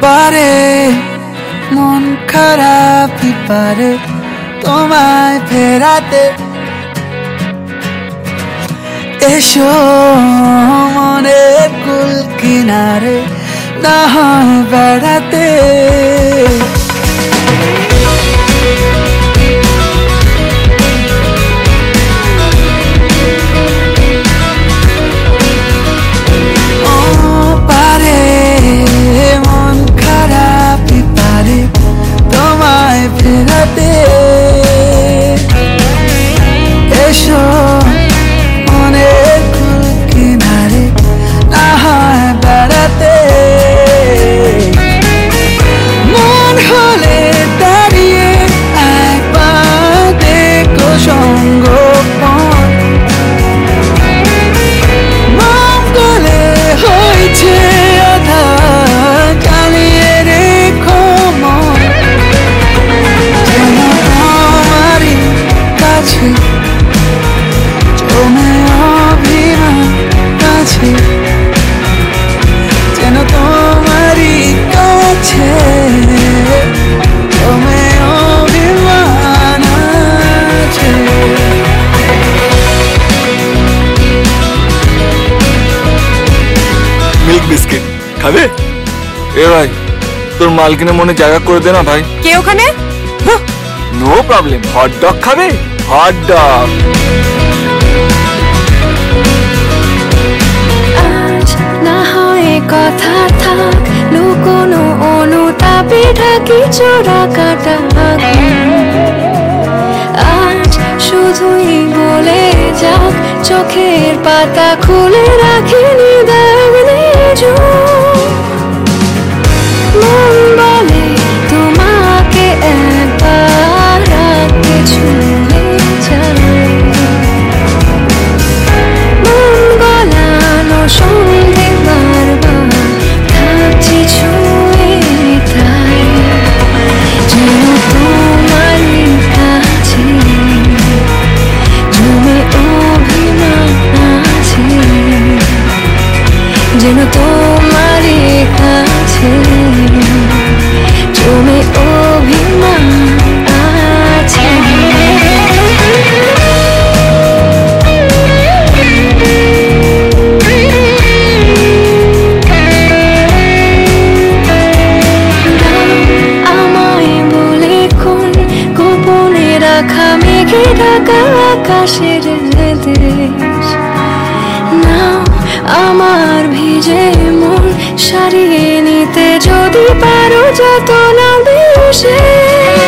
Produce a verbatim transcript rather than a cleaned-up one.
পারে মন খারাপই পারে তোমায় ফেরাতে। এসো মনের কুল কিনারে না হয় বেড়াতে। এসো অনেক কিনারে না হয় বেড়াতে। মন হলে দাঁড়িয়ে একবার দেখো সঙ্গোপন। মন গলে হয়েছে আধা জ্বালিয়ে রেখো মন। যেন তোমারই কাছে জমে অভিমান আছে, যেন তোমারই কাছে জমে অভিমান আছে। মিল্ক বিস্কিট খাবে? এ ভাই তোর মালকিনের মনে জায়গা করে দে না ভাই। কে ওখানে? No problem. হট ডগ খাবে? Hot dog. আজ না হয় কথা থাক, লুকোনো অনুতাপে ঢাকি চোরা কাটা। আজ শুধুই বলে যাক, চোখের পাতা খুলে রাখিনি দাগ নিজু। মন বলে তোমাকে একবার রাখতে ছুঁয়ে যায়। মন গলানো সন্ধে বারবার থাকছি ছুঁয়ে তাই। যেন তোমারই কাছে জমে অভিমান আছে, যেন তোমারই কাছে জমে অভিমান আছে। আমায় বলে কোন গোপনে রাখা মেঘে ঢাকা আকাশের দেশ। নাও আমার ভিজে মন সারিয়ে নিতে যদি পারো যত না বিশেষ।